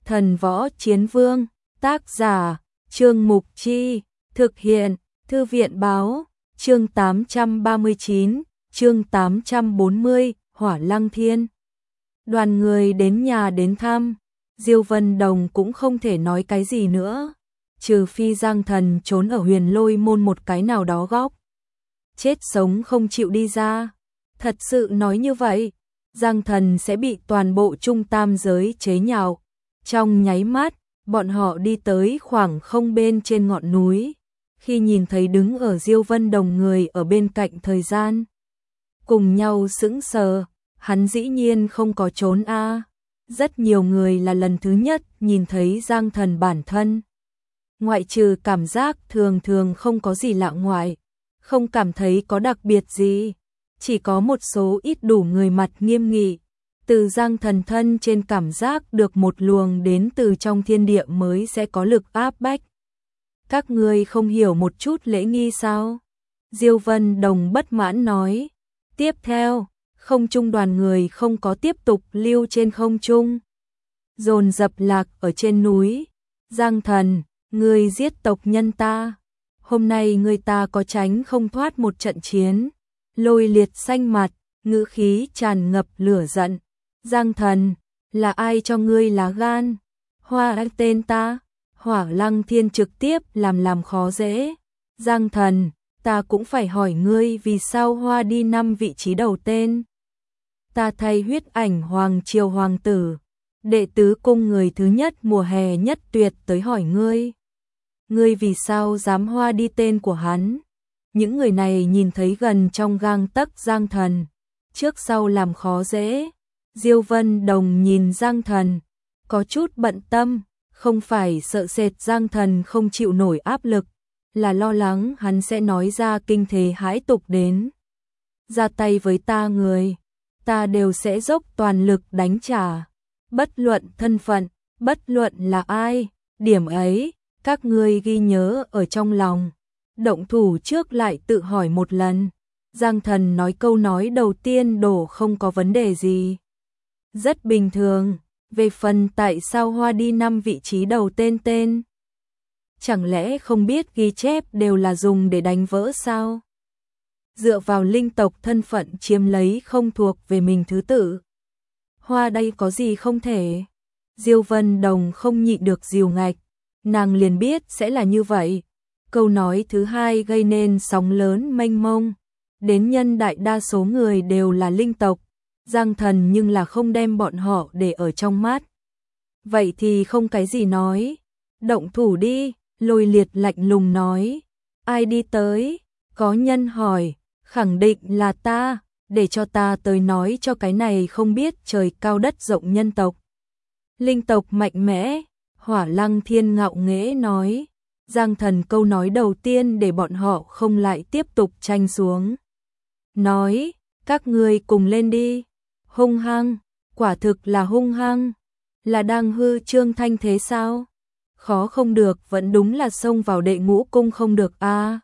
Thần Võ Chiến Vương, tác giả, Trương Mục Chi, thực hiện, Thư viện Báo, chương 839, chương 840, Hỏa Lăng Thiên. Đoàn người đến nhà đến thăm, Diêu Vân Đồng cũng không thể nói cái gì nữa, trừ phi Giang Thần trốn ở Huyền Lôi môn một cái nào đó góc. Chết sống không chịu đi ra. Thật sự nói như vậy, Giang Thần sẽ bị toàn bộ trung tam giới chế nhạo. Trong nháy mắt, bọn họ đi tới khoảng không bên trên ngọn núi. Khi nhìn thấy đứng ở Diêu Vân Đồng người ở bên cạnh thời gian, cùng nhau sững sờ, hắn dĩ nhiên không có trốn a. Rất nhiều người là lần thứ nhất nhìn thấy Giang Thần bản thân. Ngoại trừ cảm giác thường thường không có gì lạ ngoại, không cảm thấy có đặc biệt gì, chỉ có một số ít đủ người mặt nghiêm nghị. Từ Giang Thần thân trên cảm giác được một luồng đến từ trong thiên địa mới sẽ có lực áp bách. Các ngươi không hiểu một chút lễ nghi sao? Diêu Vân Đồng bất mãn nói. Tiếp theo, không trung đoàn người không có tiếp tục lưu trên không trung, dồn dập lạc ở trên núi. Giang Thần, ngươi giết tộc nhân ta, hôm nay ngươi ta có tránh không thoát một trận chiến. Lôi Liệt xanh mặt, ngữ khí tràn ngập lửa giận. Giang Thần, là ai cho ngươi lá gan? Hoa tên ta. Hỏa Lăng Thiên trực tiếp làm khó dễ. Giang Thần, ta cũng phải hỏi ngươi vì sao Hoa đi 5 vị trí đầu tên. Ta thay Huyết Ảnh Hoàng Triều hoàng tử, đệ tứ cung người thứ nhất mùa hè nhất tuyệt tới hỏi ngươi. Ngươi vì sao dám Hoa đi tên của hắn? Những người này nhìn thấy gần trong gang tấc Giang Thần, trước sau làm khó dễ. Diêu Vân Đồng nhìn Giang Thần, có chút bận tâm, không phải sợ sệt Giang Thần không chịu nổi áp lực, là lo lắng hắn sẽ nói ra kinh thế hãi tục đến. Ra tay với ta người, ta đều sẽ dốc toàn lực đánh trả, bất luận thân phận, bất luận là ai, điểm ấy, các ngươi ghi nhớ ở trong lòng. Động thủ trước lại tự hỏi một lần. Giang Thần nói câu nói đầu tiên đổ không có vấn đề gì. Rất bình thường, về phần tại sao Hoa đi 5 vị trí đầu tên. Chẳng lẽ không biết ghi chép đều là dùng để đánh vỡ sao? Dựa vào linh tộc thân phận chiếm lấy không thuộc về mình thứ tự. Hoa đây có gì không thể? Diêu Vân Đồng không nhịn được giều ngạch, nàng liền biết sẽ là như vậy. Câu nói thứ hai gây nên sóng lớn mênh mông, đến nhân đại đa số người đều là linh tộc, Giang Thần nhưng là không đem bọn họ để ở trong mắt. Vậy thì không cái gì nói, động thủ đi. Lôi Liệt lạnh lùng nói. Ai đi tới? Có nhân hỏi. Khẳng định là ta, để cho ta tới nói cho cái này không biết trời cao đất rộng nhân tộc. Linh tộc mạnh mẽ, Hỏa Lăng Thiên ngạo nghễ nói. Giang Thần câu nói đầu tiên để bọn họ không lại tiếp tục tranh xuống. Nói, các ngươi cùng lên đi. Hung hăng, quả thực là hung hăng. Là đang hư trương thanh thế sao? Khó không được, vẫn đúng là xông vào đệ ngũ cung không được a.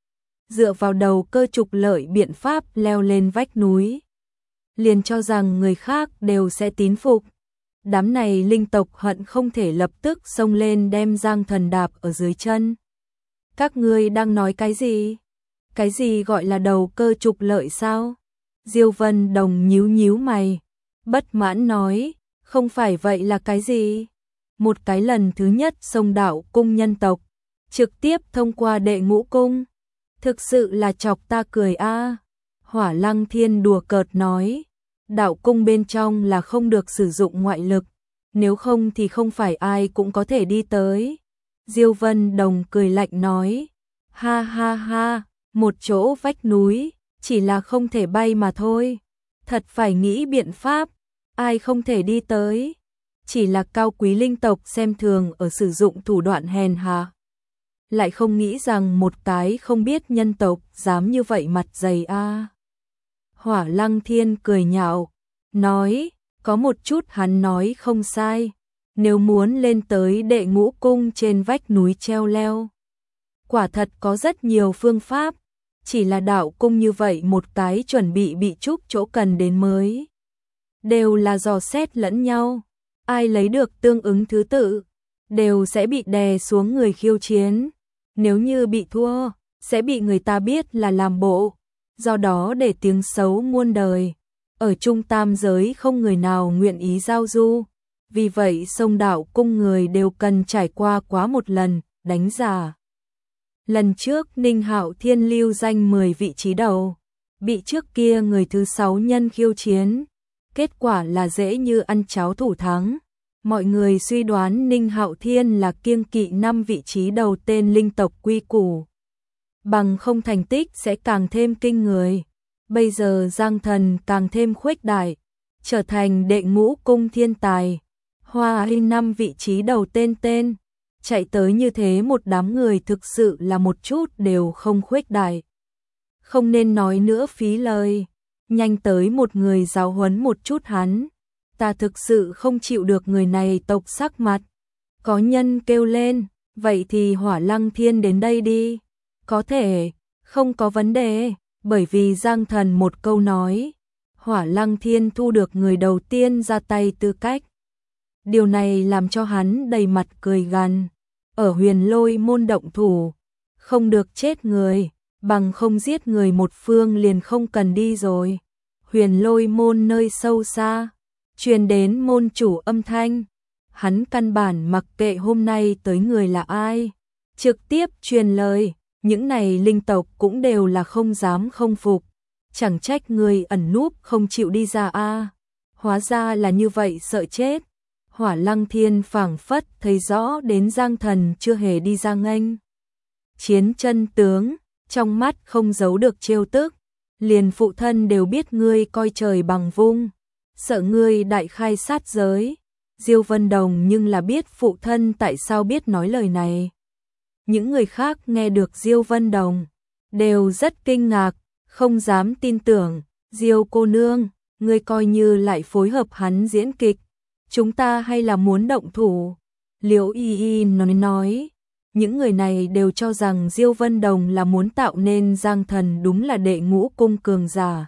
Dựa vào đầu cơ trục lợi biện pháp leo lên vách núi, liền cho rằng người khác đều sẽ tín phục. Đám này linh tộc hận không thể lập tức xông lên đem Giang Thần đạp ở dưới chân. Các ngươi đang nói cái gì? Cái gì gọi là đầu cơ trục lợi sao? Diêu Vân Đồng nhíu mày, bất mãn nói, không phải vậy là cái gì? Một cái lần thứ nhất xông đạo cung nhân tộc, trực tiếp thông qua đệ ngũ cung. Thực sự là chọc ta cười a. Hỏa Lăng Thiên đùa cợt nói, đạo cung bên trong là không được sử dụng ngoại lực, nếu không thì không phải ai cũng có thể đi tới. Diêu Vân Đồng cười lạnh nói, ha ha ha, một chỗ vách núi, chỉ là không thể bay mà thôi. Thật phải nghĩ biện pháp, ai không thể đi tới. Chỉ là cao quý linh tộc xem thường ở sử dụng thủ đoạn hèn hạ. Lại không nghĩ rằng một cái không biết nhân tộc dám như vậy mặt dày a. Hỏa Lăng Thiên cười nhạo, nói, có một chút hắn nói không sai. Nếu muốn lên tới đệ ngũ cung trên vách núi treo leo, quả thật có rất nhiều phương pháp. Chỉ là đạo cung như vậy một cái chuẩn bị trúc chỗ cần đến mới. Đều là dò xét lẫn nhau. ai lấy được tương ứng thứ tự, đều sẽ bị đè xuống người khiêu chiến. Nếu như bị thua, sẽ bị người ta biết là làm bộ, do đó để tiếng xấu muôn đời. Ở Trung Tam giới không người nào nguyện ý giao du, vì vậy Sông Đạo cung người đều cần trải qua quá một lần đánh giả. Lần trước Ninh Hạo Thiên lưu danh 10 vị trí đầu, bị trước kia người thứ 6 nhân khiêu chiến, kết quả là dễ như ăn cháo thủ thắng. Mọi người suy đoán Ninh Hạo Thiên là kiêng kỵ 5 vị trí đầu tên linh tộc quy củ, bằng không thành tích sẽ càng thêm kinh người. Bây giờ Giang Thần càng thêm khuếch đại, trở thành đệ ngũ cung thiên tài. Hoa Linh 5 vị trí đầu tên, chạy tới như thế một đám người thực sự là một chút đều không khuếch đại. Không nên nói nữa phí lời, nhanh tới một người giáo huấn một chút hắn. Ta thực sự không chịu được người này tộc sắc mặt. Có nhân kêu lên, vậy thì Hỏa Lăng Thiên đến đây đi. Có thể, không có vấn đề, bởi vì Giang Thần một câu nói, Hỏa Lăng Thiên thu được người đầu tiên ra tay tư cách. Điều này làm cho hắn đầy mặt cười gằn. Ở Huyền Lôi môn động thủ, không được chết người, bằng không giết người một phương liền không cần đi rồi. Huyền Lôi môn nơi sâu xa, truyền đến môn chủ âm thanh. Hắn căn bản mặc kệ hôm nay tới người là ai, trực tiếp truyền lời. Những này linh tộc cũng đều là không dám không phục, chẳng trách người ẩn núp không chịu đi ra a. Hóa ra là như vậy, sợ chết. Hỏa Lăng Thiên phảng phất thấy rõ đến Giang Thần chưa hề đi ra nghênh chiến chân tướng, trong mắt không giấu được trêu tức. Liền phụ thân đều biết ngươi coi trời bằng vung, sợ ngươi đại khai sát giới. Diêu Vân Đồng nhưng là biết phụ thân tại sao biết nói lời này. Những người khác nghe được Diêu Vân Đồng đều rất kinh ngạc, không dám tin tưởng. Diêu cô nương, ngươi coi như lại phối hợp hắn diễn kịch, chúng ta hay là muốn động thủ? Liễu Y Y nói, những người này đều cho rằng Diêu Vân Đồng là muốn tạo nên Giang Thần đúng là đệ ngũ cung cường giả.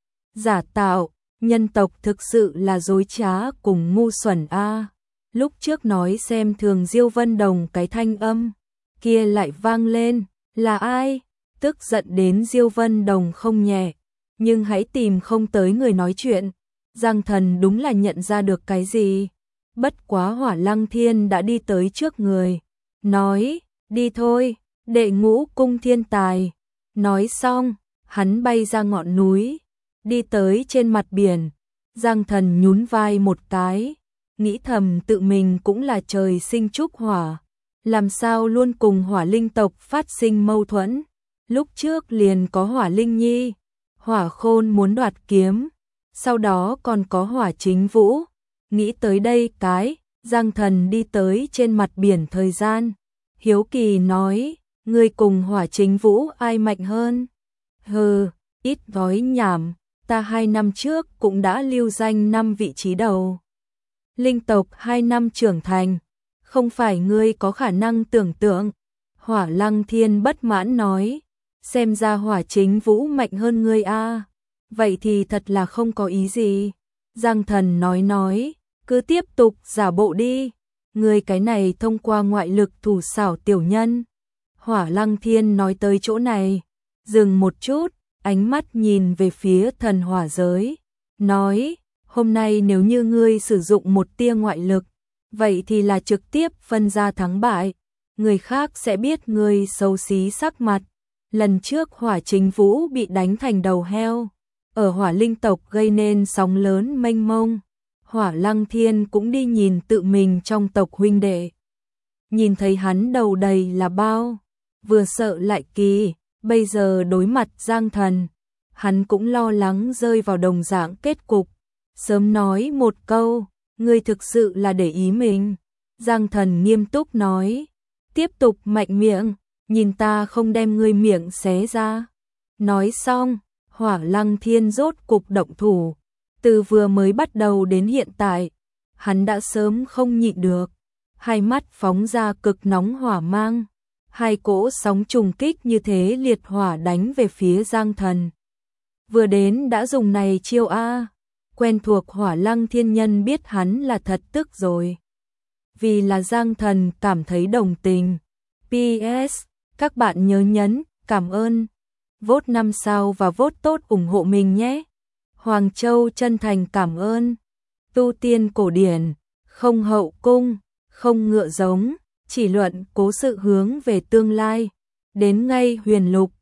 Giả tạo, nhân tộc thực sự là dối trá cùng ngu xuẩn a. Lúc trước nói xem thường Diêu Vân Đồng cái thanh âm kia lại vang lên, là ai? Tức giận đến Diêu Vân Đồng không nhẹ, nhưng hãy tìm không tới người nói chuyện. Giang Thần đúng là nhận ra được cái gì. Bất quá Hỏa Lăng Thiên đã đi tới trước người, nói, đi thôi, đệ ngũ cung thiên tài. Nói xong, hắn bay ra ngọn núi, đi tới trên mặt biển. Giang Thần nhún vai một cái, nghĩ thầm tự mình cũng là trời sinh trúc hỏa, làm sao luôn cùng hỏa linh tộc phát sinh mâu thuẫn. Lúc trước liền có Hỏa Linh Nhi, Hỏa Khôn muốn đoạt kiếm, sau đó còn có Hỏa Chính Vũ. Nghĩ tới đây cái, Giang Thần đi tới trên mặt biển thời gian, hiếu kỳ nói, ngươi cùng Hỏa Chính Vũ ai mạnh hơn? Hừ, ít nói nhảm, ta 2 năm trước cũng đã lưu danh 5 vị trí đầu. Linh tộc 2 năm trưởng thành, không phải ngươi có khả năng tưởng tượng. Hỏa Lăng Thiên bất mãn nói, xem ra Hỏa Chính Vũ mạnh hơn ngươi a. Vậy thì thật là không có ý gì. Giang Thần nói, cứ tiếp tục giả bộ đi, ngươi cái này thông qua ngoại lực thủ xảo tiểu nhân. Hỏa Lăng Thiên nói tới chỗ này, dừng một chút, ánh mắt nhìn về phía thần hỏa giới, nói, hôm nay nếu như ngươi sử dụng một tia ngoại lực, vậy thì là trực tiếp phân ra thắng bại, người khác sẽ biết ngươi xấu xí sắc mặt. Lần trước Hỏa Chính Vũ bị đánh thành đầu heo, ở Hỏa Linh tộc gây nên sóng lớn mênh mông. Hỏa Lăng Thiên cũng đi nhìn tự mình trong tộc huynh đệ, nhìn thấy hắn đầu đầy là bao, vừa sợ lại kỳ. Bây giờ đối mặt Giang Thần, hắn cũng lo lắng rơi vào đồng dạng kết cục. Sớm nói một câu, ngươi thực sự là để ý mình. Giang Thần nghiêm túc nói, tiếp tục mạnh miệng, nhìn ta không đem ngươi miệng xé ra. Nói xong, Hỏa Lăng Thiên rốt cục động thủ. Từ vừa mới bắt đầu đến hiện tại, hắn đã sớm không nhịn được, hai mắt phóng ra cực nóng hỏa mang. Hai cỗ sóng trùng kích như thế liệt hỏa đánh về phía Giang Thần. Vừa đến đã dùng này chiêu a. quen thuộc Hỏa Lăng thiên nhân biết hắn là thật tức rồi. Vì là Giang Thần cảm thấy đồng tình. PS, các bạn nhớ nhấn, cảm ơn. Vote 5 sao và vote tốt ủng hộ mình nhé. Hoàng Châu chân thành cảm ơn. Tu tiên cổ điển, không hậu cung, không ngựa giống, chỉ luận cố sự hướng về tương lai. Đến ngay huyền lục,